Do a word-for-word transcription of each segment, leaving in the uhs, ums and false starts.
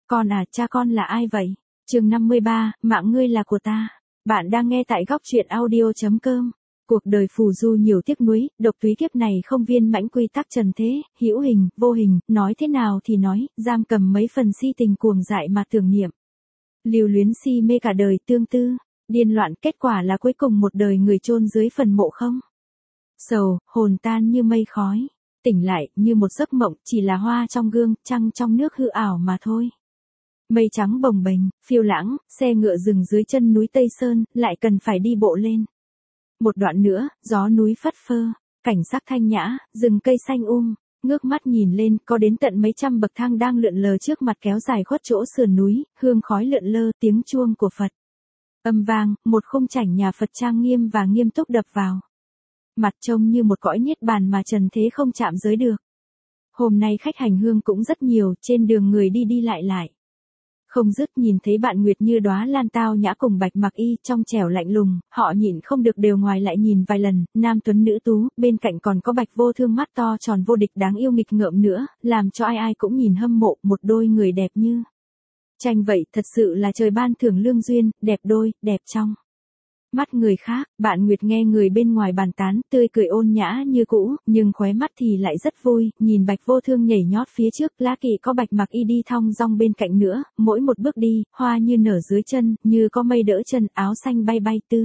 Con à, cha con là ai vậy? Chương năm mươi ba, mạng ngươi là của ta. Bạn đang nghe tại góc truyện audio chấm com. Cuộc đời phù du nhiều tiếc nuối, độc túy kiếp này không viên mãnh quy tắc trần thế, hữu hình, vô hình, nói thế nào thì nói, giam cầm mấy phần si tình cuồng dại mà tưởng niệm. Lưu luyến si mê cả đời tương tư, điên loạn, kết quả là cuối cùng một đời người chôn dưới phần mộ không. Sầu, hồn tan như mây khói, tỉnh lại như một giấc mộng, chỉ là hoa trong gương, trăng trong nước hư ảo mà thôi. Mây trắng bồng bềnh, phiêu lãng, xe ngựa dừng dưới chân núi Tây Sơn, lại cần phải đi bộ lên. Một đoạn nữa, gió núi phất phơ, cảnh sắc thanh nhã, rừng cây xanh um, ngước mắt nhìn lên, có đến tận mấy trăm bậc thang đang lượn lờ trước mặt kéo dài khuất chỗ sườn núi, hương khói lượn lơ, tiếng chuông của Phật. Âm vang, một khung chảnh nhà Phật trang nghiêm và nghiêm túc đập vào. Mặt trông như một cõi niết bàn mà trần thế không chạm giới được. Hôm nay khách hành hương cũng rất nhiều, trên đường người đi đi lại lại. Không dứt nhìn thấy bạn Nguyệt như đóa lan tao nhã cùng Bạch Mặc Y trong trẻo lạnh lùng, họ nhịn không được đều ngoài lại nhìn vài lần, nam tuấn nữ tú, bên cạnh còn có Bạch Vô Thương mắt to tròn vô địch đáng yêu nghịch ngợm nữa, làm cho ai ai cũng nhìn hâm mộ, một đôi người đẹp như tranh vậy, thật sự là trời ban thưởng lương duyên, đẹp đôi, đẹp trong mắt người khác. Bạn Nguyệt nghe người bên ngoài bàn tán, tươi cười ôn nhã như cũ, nhưng khóe mắt thì lại rất vui, nhìn Bạch Vô Thương nhảy nhót phía trước, lá kỳ có Bạch Mặc Y đi thong dong bên cạnh nữa, mỗi một bước đi, hoa như nở dưới chân, như có mây đỡ chân, áo xanh bay bay tư.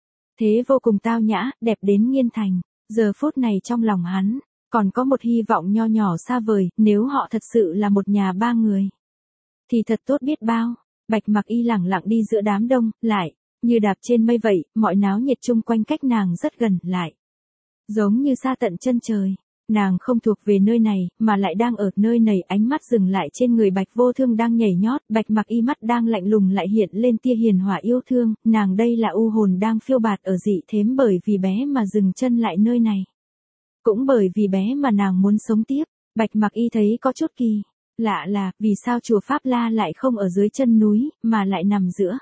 Thế vô cùng tao nhã, đẹp đến nghiên thành. Giờ phút này trong lòng hắn, còn có một hy vọng nho nhỏ xa vời, nếu họ thật sự là một nhà ba người. Thì thật tốt biết bao. Bạch Mặc Y lẳng lặng đi giữa đám đông, lại như đạp trên mây vậy, mọi náo nhiệt chung quanh cách nàng rất gần, lại giống như xa tận chân trời. Nàng không thuộc về nơi này, mà lại đang ở nơi này, ánh mắt dừng lại trên người Bạch Vô Thương đang nhảy nhót, Bạch Mặc Y mắt đang lạnh lùng lại hiện lên tia hiền hòa yêu thương, nàng đây là u hồn đang phiêu bạt ở dị thếm bởi vì bé mà dừng chân lại nơi này. Cũng bởi vì bé mà nàng muốn sống tiếp. Bạch Mặc Y thấy có chút kỳ lạ là, vì sao chùa Pháp La lại không ở dưới chân núi, mà lại nằm giữa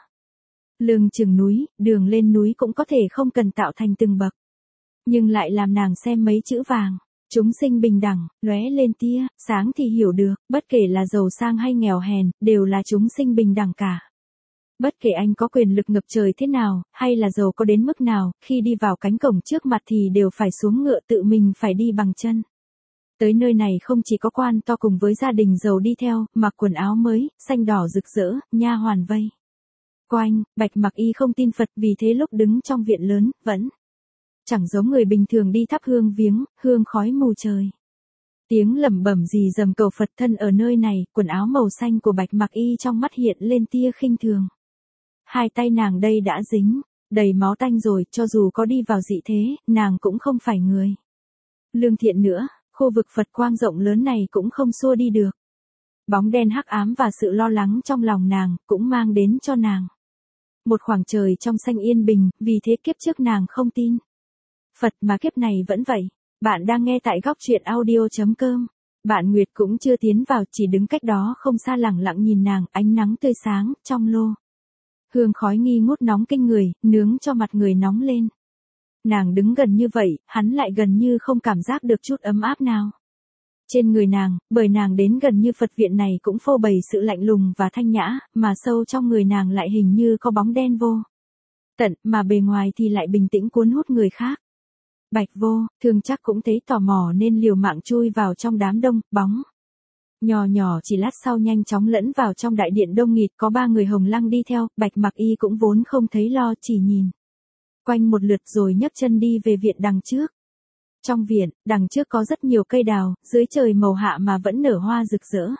lưng chừng núi, đường lên núi cũng có thể không cần tạo thành từng bậc. Nhưng lại làm nàng xem mấy chữ vàng, chúng sinh bình đẳng, lóe lên tia sáng thì hiểu được, bất kể là giàu sang hay nghèo hèn, đều là chúng sinh bình đẳng cả. Bất kể anh có quyền lực ngập trời thế nào, hay là giàu có đến mức nào, khi đi vào cánh cổng trước mặt thì đều phải xuống ngựa, tự mình phải đi bằng chân. Tới nơi này không chỉ có quan to cùng với gia đình giàu đi theo, mặc quần áo mới, xanh đỏ rực rỡ, nha hoàn vây quanh. Bạch Mặc Y không tin Phật, vì thế lúc đứng trong viện lớn, vẫn chẳng giống người bình thường đi thắp hương viếng, hương khói mù trời. Tiếng lẩm bẩm gì dầm cầu Phật thân ở nơi này, quần áo màu xanh của Bạch Mặc Y trong mắt hiện lên tia khinh thường. Hai tay nàng đây đã dính đầy máu tanh rồi, cho dù có đi vào dị thế, nàng cũng không phải người lương thiện nữa, khu vực Phật quang rộng lớn này cũng không xua đi được bóng đen hắc ám và sự lo lắng trong lòng nàng, cũng mang đến cho nàng một khoảng trời trong xanh yên bình, vì thế kiếp trước nàng không tin Phật mà kiếp này vẫn vậy. Bạn đang nghe tại góc truyện audio chấm com. Bạn Nguyệt cũng chưa tiến vào, chỉ đứng cách đó không xa lẳng lặng nhìn nàng, ánh nắng tươi sáng, trong lô hương khói nghi ngút nóng kinh người, nướng cho mặt người nóng lên. Nàng đứng gần như vậy, hắn lại gần như không cảm giác được chút ấm áp nào trên người nàng, bởi nàng đến gần như Phật viện này cũng phô bày sự lạnh lùng và thanh nhã, mà sâu trong người nàng lại hình như có bóng đen vô tận, mà bề ngoài thì lại bình tĩnh cuốn hút người khác. Bạch Vô Thương chắc cũng thấy tò mò nên liều mạng chui vào trong đám đông, bóng nhỏ nhỏ chỉ lát sau nhanh chóng lẫn vào trong đại điện đông nghịt, có ba người hồng lăng đi theo. Bạch Mặc Y cũng vốn không thấy lo, chỉ nhìn quanh một lượt rồi nhấc chân đi về viện đằng trước. Trong viện, đằng trước có rất nhiều cây đào, dưới trời màu hạ mà vẫn nở hoa rực rỡ.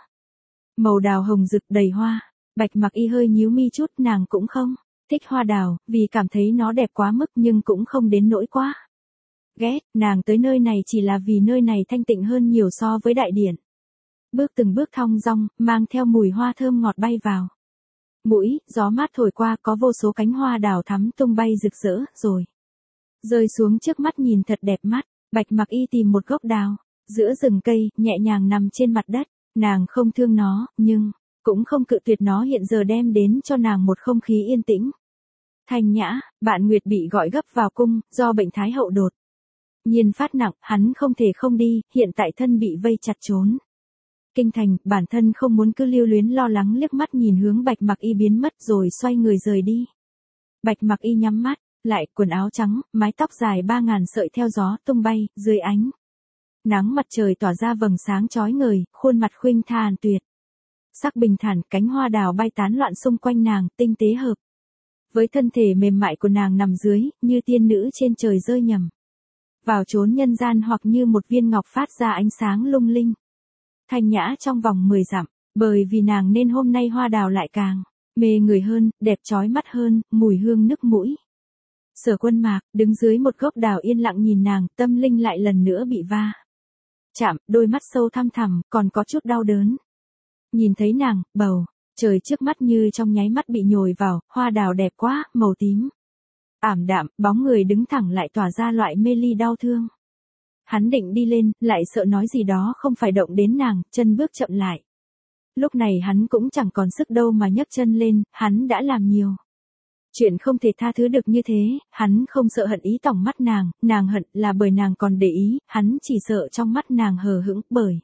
Màu đào hồng rực đầy hoa. Bạch Mặc Y hơi nhíu mi chút, nàng cũng không thích hoa đào, vì cảm thấy nó đẹp quá mức, nhưng cũng không đến nỗi quá ghét. Nàng tới nơi này chỉ là vì nơi này thanh tịnh hơn nhiều so với đại điện. Bước từng bước thong dong, mang theo mùi hoa thơm ngọt bay vào mũi, gió mát thổi qua, có vô số cánh hoa đào thắm tung bay rực rỡ, rồi rơi xuống trước mắt nhìn thật đẹp mắt. Bạch Mặc Y tìm một gốc đào giữa rừng cây, nhẹ nhàng nằm trên mặt đất. Nàng không thương nó, nhưng cũng không cự tuyệt nó, hiện giờ đem đến cho nàng một không khí yên tĩnh thanh nhã. Bạn Nguyệt bị gọi gấp vào cung, do bệnh thái hậu đột nhiên phát nặng, hắn không thể không đi, hiện tại thân bị vây chặt trốn kinh thành, bản thân không muốn cứ lưu luyến lo lắng liếc mắt nhìn hướng Bạch Mặc Y biến mất rồi xoay người rời đi. Bạch Mặc Y nhắm mắt, lại quần áo trắng, mái tóc dài ba ngàn sợi theo gió tung bay, dưới ánh nắng mặt trời tỏa ra vầng sáng chói ngời, khuôn mặt khuynh thản tuyệt. Sắc bình thản, cánh hoa đào bay tán loạn xung quanh nàng, tinh tế hợp với thân thể mềm mại của nàng nằm dưới, như tiên nữ trên trời rơi nhầm vào chốn nhân gian, hoặc như một viên ngọc phát ra ánh sáng lung linh, thanh nhã trong vòng mười dặm. Bởi vì nàng nên hôm nay hoa đào lại càng mê người hơn, đẹp chói mắt hơn, mùi hương nức mũi. Sở Quân Mạc đứng dưới một gốc đào yên lặng nhìn nàng, tâm linh lại lần nữa bị va chạm, đôi mắt sâu thăm thẳm, còn có chút đau đớn. Nhìn thấy nàng, bầu trời trước mắt như trong nháy mắt bị nhồi vào, hoa đào đẹp quá, màu tím ảm đạm, bóng người đứng thẳng lại tỏa ra loại mê ly đau thương. Hắn định đi lên, lại sợ nói gì đó không phải động đến nàng, chân bước chậm lại. Lúc này hắn cũng chẳng còn sức đâu mà nhấc chân lên, hắn đã làm nhiều chuyện không thể tha thứ được như thế, hắn không sợ hận ý tỏng mắt nàng, nàng hận là bởi nàng còn để ý, hắn chỉ sợ trong mắt nàng hờ hững, bởi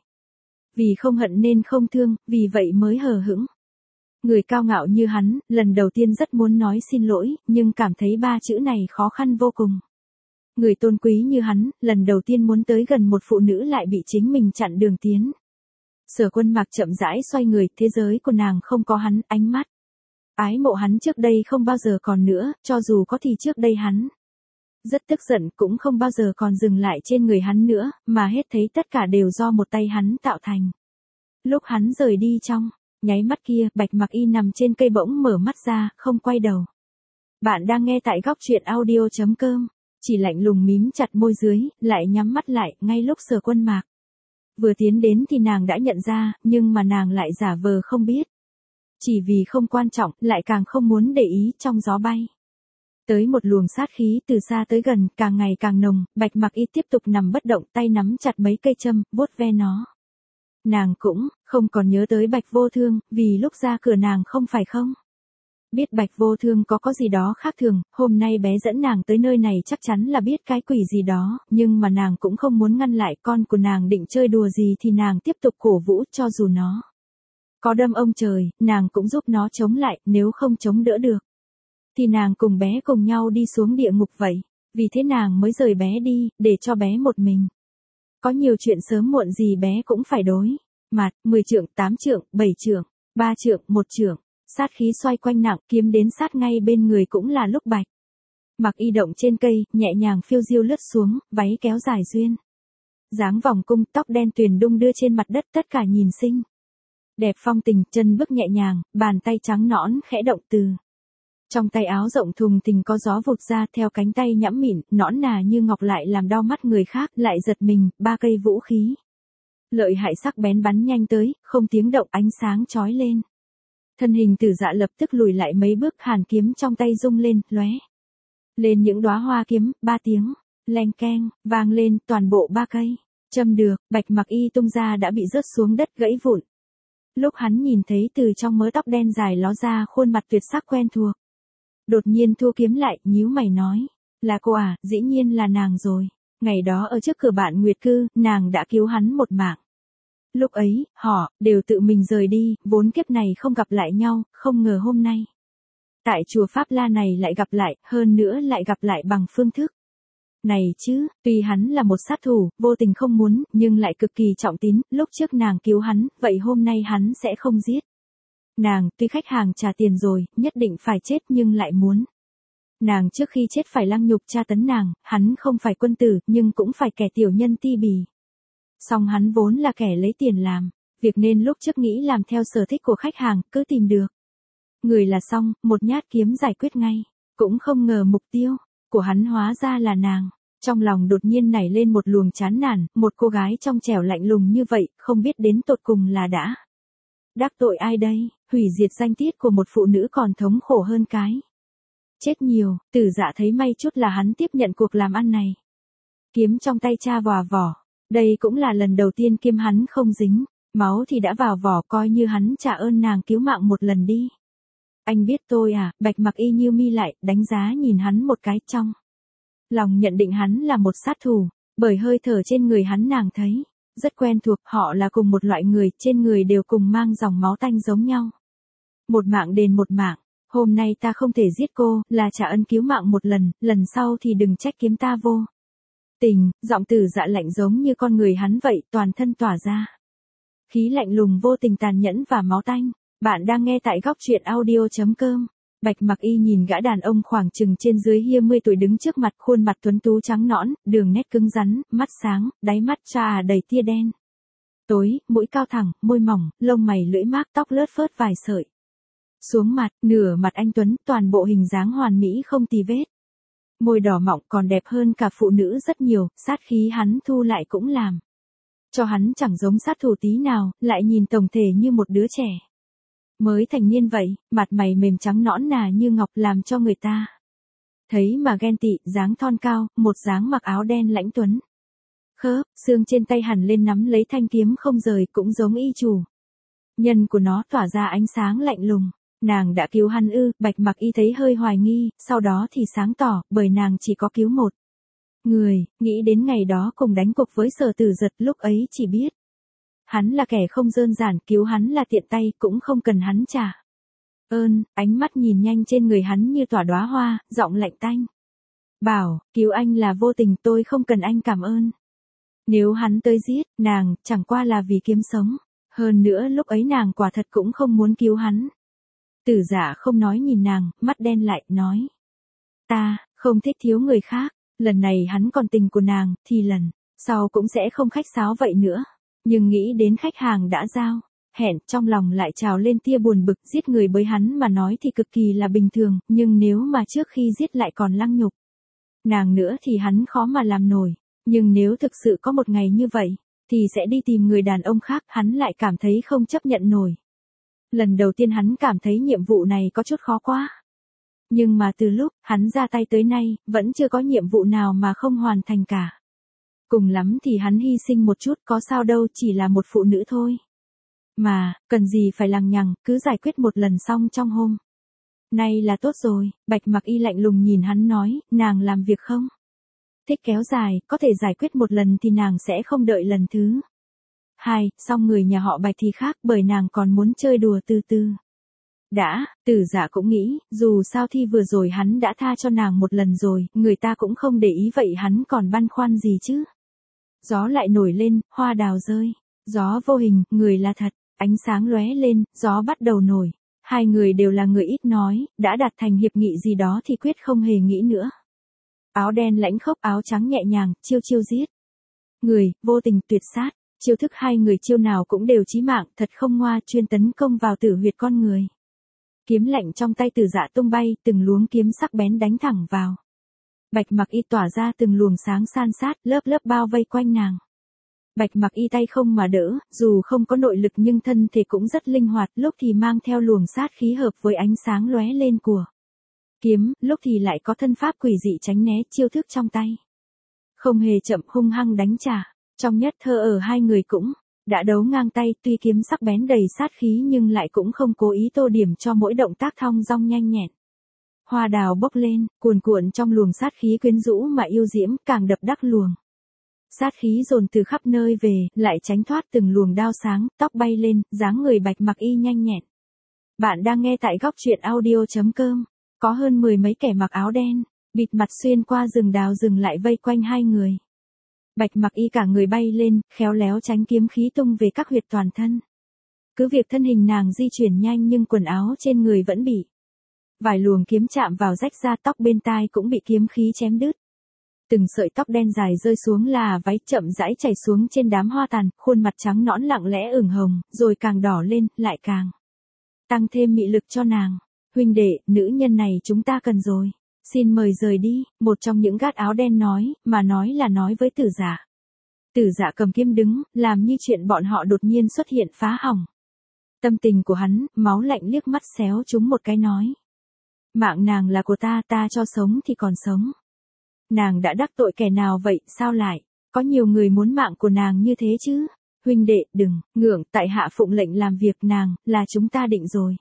vì không hận nên không thương, vì vậy mới hờ hững. Người cao ngạo như hắn, lần đầu tiên rất muốn nói xin lỗi, nhưng cảm thấy ba chữ này khó khăn vô cùng. Người tôn quý như hắn, lần đầu tiên muốn tới gần một phụ nữ lại bị chính mình chặn đường tiến. Sở Quân Mạc chậm rãi xoay người, thế giới của nàng không có hắn, ánh mắt ái mộ hắn trước đây không bao giờ còn nữa, cho dù có thì trước đây hắn rất tức giận, cũng không bao giờ còn dừng lại trên người hắn nữa, mà hết thấy tất cả đều do một tay hắn tạo thành. Lúc hắn rời đi trong nháy mắt kia, Bạch Mặc Y nằm trên cây bỗng mở mắt ra, không quay đầu. Bạn đang nghe tại góc truyện audio chấm com, chỉ lạnh lùng mím chặt môi dưới, lại nhắm mắt lại, ngay lúc Sở Quân Mạc vừa tiến đến thì nàng đã nhận ra, nhưng mà nàng lại giả vờ không biết. Chỉ vì không quan trọng, lại càng không muốn để ý, trong gió bay tới một luồng sát khí từ xa tới gần, càng ngày càng nồng. Bạch Mặc Y tiếp tục nằm bất động, tay nắm chặt mấy cây châm, vuốt ve nó. Nàng cũng không còn nhớ tới Bạch Vô Thương, vì lúc ra cửa nàng không phải không biết Bạch Vô Thương có có gì đó khác thường, hôm nay bé dẫn nàng tới nơi này chắc chắn là biết cái quỷ gì đó, nhưng mà nàng cũng không muốn ngăn lại, con của nàng định chơi đùa gì thì nàng tiếp tục cổ vũ, cho dù nó có đâm ông trời, nàng cũng giúp nó chống lại, nếu không chống đỡ được thì nàng cùng bé cùng nhau đi xuống địa ngục vậy. Vì thế nàng mới rời bé đi, để cho bé một mình. Có nhiều chuyện sớm muộn gì bé cũng phải đối mặt, mười trượng, tám trượng, bảy trượng, ba trượng, một trượng. Sát khí xoay quanh nặng, kiếm đến sát ngay bên người cũng là lúc Bạch Mặc Y động trên cây, nhẹ nhàng phiêu diêu lướt xuống, váy kéo dài duyên dáng vòng cung, tóc đen tuyền đung đưa trên mặt đất, tất cả nhìn xinh đẹp phong tình, chân bước nhẹ nhàng, bàn tay trắng nõn khẽ động từ trong tay áo rộng thùng thình có gió vụt ra, theo cánh tay nhẵm mịn, nõn nà như ngọc lại làm đau mắt người khác, lại giật mình, ba cây vũ khí lợi hại sắc bén bắn nhanh tới, không tiếng động, ánh sáng chói lên. Thân hình Tử Dạ lập tức lùi lại mấy bước, hàn kiếm trong tay rung lên, lóe lên những đóa hoa kiếm, ba tiếng leng keng vang lên, toàn bộ ba cây châm được Bạch Mặc Y tung ra đã bị rớt xuống đất gãy vụn. Lúc hắn nhìn thấy từ trong mớ tóc đen dài ló ra khuôn mặt tuyệt sắc quen thuộc, đột nhiên thu kiếm lại, nhíu mày nói, là cô à? Dĩ nhiên là nàng rồi. Ngày đó ở trước cửa bạn Nguyệt Cư, nàng đã cứu hắn một mạng. Lúc ấy, họ đều tự mình rời đi, vốn kiếp này không gặp lại nhau, không ngờ hôm nay tại chùa Pháp La này lại gặp lại, hơn nữa lại gặp lại bằng phương thức này chứ. Tuy hắn là một sát thủ, vô tình không muốn, nhưng lại cực kỳ trọng tín, lúc trước nàng cứu hắn, vậy hôm nay hắn sẽ không giết nàng. Tuy khách hàng trả tiền rồi, nhất định phải chết, nhưng lại muốn nàng trước khi chết phải lăng nhục tra tấn nàng. Hắn không phải quân tử, nhưng cũng phải kẻ tiểu nhân ti bì. Song hắn vốn là kẻ lấy tiền làm việc, nên lúc trước nghĩ làm theo sở thích của khách hàng, cứ tìm được người là xong, một nhát kiếm giải quyết ngay. Cũng không ngờ mục tiêu của hắn hóa ra là nàng. Trong lòng đột nhiên nảy lên một luồng chán nản, một cô gái trong trẻo lạnh lùng như vậy, không biết đến tột cùng là đã đắc tội ai đây. Hủy diệt danh tiết của một phụ nữ còn thống khổ hơn cái chết nhiều. Tử Dạ thấy may chút là hắn tiếp nhận cuộc làm ăn này. Kiếm trong tay cha vò vỏ. Đây cũng là lần đầu tiên kiếm hắn không dính máu thì đã vào vỏ, coi như hắn trả ơn nàng cứu mạng một lần đi. Anh biết tôi à? Bạch Mặc Y nhíu mi lại, đánh giá nhìn hắn một cái, trong lòng nhận định hắn là một sát thủ, bởi hơi thở trên người hắn nàng thấy Rất quen thuộc, họ là cùng một loại người, trên người đều cùng mang dòng máu tanh giống nhau. Một mạng đền một mạng, hôm nay ta không thể giết cô, là trả ân cứu mạng một lần, lần sau thì đừng trách kiếm ta vô tình. Giọng Tử Dạ lạnh giống như con người hắn vậy, toàn thân tỏa ra khí lạnh lùng vô tình tàn nhẫn và máu tanh. Bạn đang nghe tại góc truyện audio chấm com. Bạch Mặc Y nhìn gã đàn ông khoảng chừng trên dưới hai mươi tuổi đứng trước mặt, khuôn mặt tuấn tú trắng nõn, đường nét cứng rắn, mắt sáng, đáy mắt trà đầy tia đen tối, mũi cao thẳng, môi mỏng, lông mày lưỡi mác, tóc lướt phớt vài sợi xuống mặt, nửa mặt anh tuấn, toàn bộ hình dáng hoàn mỹ không tì vết. Môi đỏ mọng còn đẹp hơn cả phụ nữ rất nhiều, sát khí hắn thu lại cũng làm cho hắn chẳng giống sát thủ tí nào, lại nhìn tổng thể như một đứa trẻ mới thành niên vậy, mặt mày mềm trắng nõn nà như ngọc, làm cho người ta thấy mà ghen tị. Dáng thon cao, một dáng mặc áo đen lãnh tuấn khớp, xương trên tay hẳn lên nắm lấy thanh kiếm không rời, cũng giống y chủ nhân của nó, tỏa ra ánh sáng lạnh lùng. Nàng đã cứu hắn ư? Bạch Mặc Y thấy hơi hoài nghi, sau đó thì sáng tỏ, bởi nàng chỉ có cứu một người. Nghĩ đến ngày đó cùng đánh cuộc với Sở Tử Giật, lúc ấy chỉ biết hắn là kẻ không đơn giản, cứu hắn là tiện tay, cũng không cần hắn trả ơn. Ánh mắt nhìn nhanh trên người hắn như tỏa đóa hoa, giọng lạnh tanh bảo, cứu anh là vô tình, tôi không cần anh cảm ơn. Nếu hắn tới giết nàng, chẳng qua là vì kiếm sống. Hơn nữa lúc ấy nàng quả thật cũng không muốn cứu hắn. Tử Dạ không nói nhìn nàng, mắt đen lại, nói. Ta, không thích thiếu người khác, lần này hắn còn tình của nàng, thì lần sau cũng sẽ không khách sáo vậy nữa. Nhưng nghĩ đến khách hàng đã giao hẹn, trong lòng lại trào lên tia buồn bực. Giết người với hắn mà nói thì cực kỳ là bình thường, nhưng nếu mà trước khi giết lại còn lăng nhục nàng nữa thì hắn khó mà làm nổi. Nhưng nếu thực sự có một ngày như vậy, thì sẽ đi tìm người đàn ông khác, hắn lại cảm thấy không chấp nhận nổi. Lần đầu tiên hắn cảm thấy nhiệm vụ này có chút khó quá. Nhưng mà từ lúc hắn ra tay tới nay, vẫn chưa có nhiệm vụ nào mà không hoàn thành cả. Cùng lắm thì hắn hy sinh một chút, có sao đâu, chỉ là một phụ nữ thôi. Mà, cần gì phải lằng nhằng, cứ giải quyết một lần xong trong hôm nay là tốt rồi. Bạch Mặc Y lạnh lùng nhìn hắn nói, nàng làm việc không thích kéo dài, có thể giải quyết một lần thì nàng sẽ không đợi lần thứ hai. Song người nhà họ Bạch thì khác, bởi nàng còn muốn chơi đùa từ từ đã. Tử Dạ cũng nghĩ, dù sao thì vừa rồi hắn đã tha cho nàng một lần rồi, người ta cũng không để ý, vậy hắn còn băn khoăn gì chứ. Gió lại nổi lên, hoa đào rơi, gió vô hình, người là thật, ánh sáng lóe lên, gió bắt đầu nổi. Hai người đều là người ít nói, đã đạt thành hiệp nghị gì đó thì quyết không hề nghĩ nữa. Áo đen lãnh khốc, áo trắng nhẹ nhàng, chiêu chiêu giết người, vô tình tuyệt sát. Chiêu thức hai người chiêu nào cũng đều chí mạng, thật không ngoa, chuyên tấn công vào tử huyệt con người. Kiếm lạnh trong tay Tử Dạ tung bay, từng luống kiếm sắc bén đánh thẳng vào Bạch Mặc Y, tỏa ra từng luồng sáng san sát, lớp lớp bao vây quanh nàng. Bạch Mặc Y tay không mà đỡ, dù không có nội lực nhưng thân thể cũng rất linh hoạt, lúc thì mang theo luồng sát khí hợp với ánh sáng lóe lên của kiếm, lúc thì lại có thân pháp quỷ dị tránh né chiêu thức trong tay. Không hề chậm, hung hăng đánh trả. Trong nhất thơ ở hai người cũng đã đấu ngang tay, tuy kiếm sắc bén đầy sát khí nhưng lại cũng không cố ý tô điểm cho mỗi động tác thong dong nhanh nhẹn. Hoa đào bốc lên, cuồn cuộn trong luồng sát khí quyến rũ mà yêu diễm, càng đập đắc luồng sát khí dồn từ khắp nơi về, lại tránh thoát từng luồng đao sáng, tóc bay lên, dáng người Bạch Mặc Y nhanh nhẹn. Bạn đang nghe tại góc truyện audio chấm com. Có hơn mười mấy kẻ mặc áo đen, bịt mặt xuyên qua rừng đào dừng lại vây quanh hai người. Bạch Mặc Y cả người bay lên, khéo léo tránh kiếm khí tung về các huyệt toàn thân. Cứ việc thân hình nàng di chuyển nhanh nhưng quần áo trên người vẫn bị vài luồng kiếm chạm vào rách ra, tóc bên tai cũng bị kiếm khí chém đứt. Từng sợi tóc đen dài rơi xuống là váy, chậm rãi chảy xuống trên đám hoa tàn, khuôn mặt trắng nõn lặng lẽ ửng hồng, rồi càng đỏ lên, lại càng tăng thêm mị lực cho nàng. Huynh đệ, nữ nhân này chúng ta cần rồi. Xin mời rời đi, một trong những gát áo đen nói, mà nói là nói với Tử Dạ. Tử Dạ cầm kiếm đứng, làm như chuyện bọn họ đột nhiên xuất hiện phá hỏng tâm tình của hắn, máu lạnh liếc mắt xéo chúng một cái nói. Mạng nàng là của ta, ta cho sống thì còn sống. Nàng đã đắc tội kẻ nào vậy, sao lại có nhiều người muốn mạng của nàng như thế chứ? Huynh đệ, đừng ngượng, tại hạ phụng lệnh làm việc, nàng là chúng ta định rồi.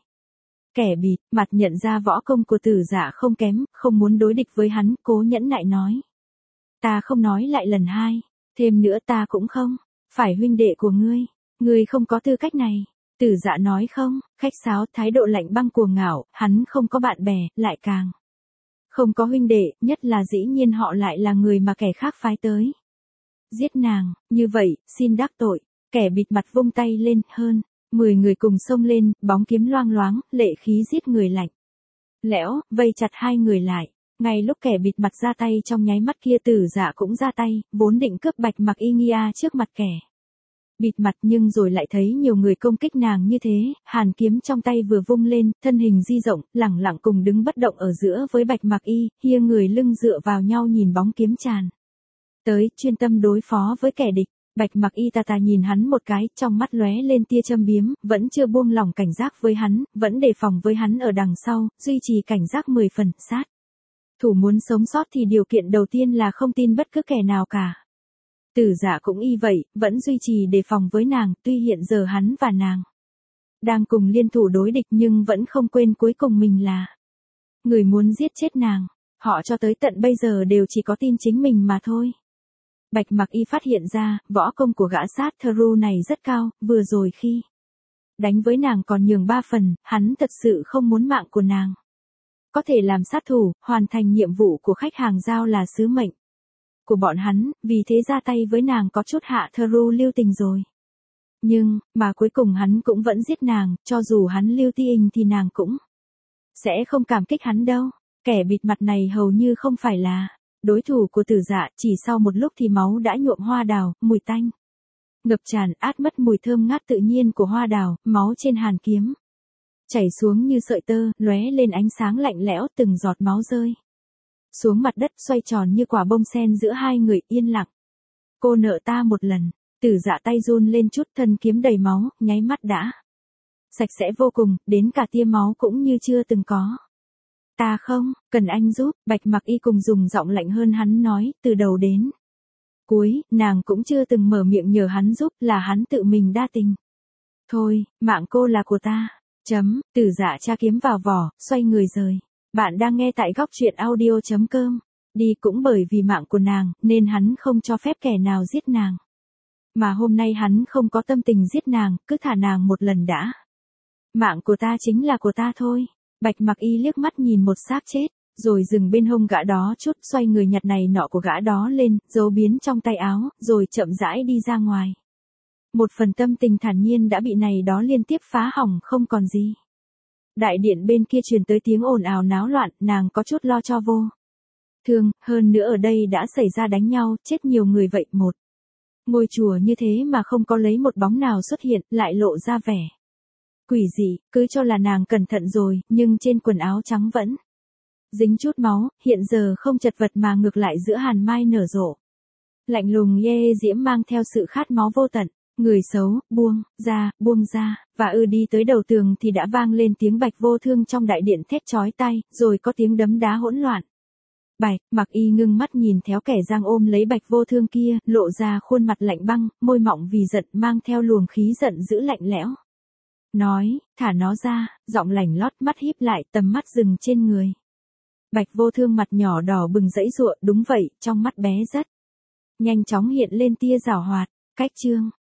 Kẻ bịt mặt nhận ra võ công của Tử Dạ không kém, không muốn đối địch với hắn, cố nhẫn nại nói. Ta không nói lại lần hai, thêm nữa ta cũng không Phải huynh đệ của ngươi, ngươi không có tư cách này. Tử Dạ nói không, khách sáo, thái độ lạnh băng cuồng ngạo, hắn không có bạn bè, lại càng không có huynh đệ, nhất là dĩ nhiên họ lại là người mà kẻ khác phái tới. Giết nàng, như vậy, xin đắc tội. Kẻ bịt mặt vung tay lên, hơn mười người cùng xông lên, bóng kiếm loang loáng, lệ khí giết người lạnh lẽo, vây chặt hai người lại. Ngay lúc kẻ bịt mặt ra tay trong nháy mắt kia, Tử Dạ cũng ra tay, vốn định cướp Bạch Mặc Y Nghia trước mặt kẻ bịt mặt, nhưng rồi lại thấy nhiều người công kích nàng như thế, hàn kiếm trong tay vừa vung lên, thân hình di rộng, lẳng lặng cùng đứng bất động ở giữa với Bạch Mặc Y, hia người lưng dựa vào nhau nhìn bóng kiếm tràn tới, chuyên tâm đối phó với kẻ địch. Bạch Mặc Y tà tà nhìn hắn một cái, trong mắt lóe lên tia châm biếm, vẫn chưa buông lỏng cảnh giác với hắn, vẫn đề phòng với hắn ở đằng sau, duy trì cảnh giác mười phần, sát thủ muốn sống sót thì điều kiện đầu tiên là không tin bất cứ kẻ nào cả. Tử Dạ cũng y vậy, vẫn duy trì đề phòng với nàng, tuy hiện giờ hắn và nàng đang cùng liên thủ đối địch nhưng vẫn không quên cuối cùng mình là người muốn giết chết nàng. Họ cho tới tận bây giờ đều chỉ có tin chính mình mà thôi. Bạch Mặc Y phát hiện ra, võ công của gã sát Thru này rất cao, vừa rồi khi đánh với nàng còn nhường ba phần, hắn thật sự không muốn mạng của nàng. Có thể làm sát thủ, hoàn thành nhiệm vụ của khách hàng giao là sứ mệnh của bọn hắn, vì thế ra tay với nàng có chút hạ Thru lưu tình rồi. Nhưng, mà cuối cùng hắn cũng vẫn giết nàng, cho dù hắn lưu tình thì nàng cũng sẽ không cảm kích hắn đâu. Kẻ bịt mặt này hầu như không phải là đối thủ của Tử Dạ, chỉ sau một lúc thì máu đã nhuộm hoa đào, mùi tanh ngập tràn, át mất mùi thơm ngát tự nhiên của hoa đào, máu trên hàn kiếm chảy xuống như sợi tơ, lóe lên ánh sáng lạnh lẽo, từng giọt máu rơi xuống mặt đất, xoay tròn như quả bông sen giữa hai người, yên lặng. Cô nợ ta một lần. Tử Dạ tay run lên chút, thân kiếm đầy máu, nháy mắt đã sạch sẽ vô cùng, đến cả tia máu cũng như chưa từng có. Ta không, cần anh giúp. Bạch Mặc Y cùng dùng giọng lạnh hơn hắn nói, từ đầu đến cuối, nàng cũng chưa từng mở miệng nhờ hắn giúp, là hắn tự mình đa tình. Thôi, mạng cô là của ta. Chấm, Tử Dạ tra kiếm vào vỏ, xoay người rời. Bạn đang nghe tại góc truyện audio chấm com. Đi cũng bởi vì mạng của nàng, nên hắn không cho phép kẻ nào giết nàng. Mà hôm nay hắn không có tâm tình giết nàng, cứ thả nàng một lần đã. Mạng của ta chính là của ta thôi. Bạch Mặc Y liếc mắt nhìn một xác chết, rồi dừng bên hông gã đó chút, xoay người nhặt này nọ của gã đó lên, giấu biến trong tay áo, rồi chậm rãi đi ra ngoài. Một phần tâm tình thản nhiên đã bị này đó liên tiếp phá hỏng không còn gì. Đại điện bên kia truyền tới tiếng ồn ào náo loạn, nàng có chút lo cho vô thương, hơn nữa ở đây đã xảy ra đánh nhau, chết nhiều người vậy. Một ngôi chùa như thế mà không có lấy một bóng nào xuất hiện, lại lộ ra vẻ quỷ dị, cứ cho là nàng cẩn thận rồi, nhưng trên quần áo trắng vẫn dính chút máu, hiện giờ không chật vật mà ngược lại giữa hàn mai nở rộ. Lạnh lùng yê diễm mang theo sự khát máu vô tận. Người xấu, buông ra, buông ra, và ư đi tới đầu tường thì đã vang lên tiếng Bạch Vô Thương trong đại điện thét chói tai, rồi có tiếng đấm đá hỗn loạn. Bạch Mặc Y ngưng mắt nhìn theo kẻ giang ôm lấy Bạch Vô Thương kia, lộ ra khuôn mặt lạnh băng, môi mọng vì giận mang theo luồng khí giận dữ lạnh lẽo. Nói, thả nó ra, giọng lạnh lót, mắt híp lại, tầm mắt dừng trên người. Bạch Vô Thương mặt nhỏ đỏ bừng dãy giụa, đúng vậy, trong mắt bé rất nhanh chóng hiện lên tia giảo hoạt. Cách chương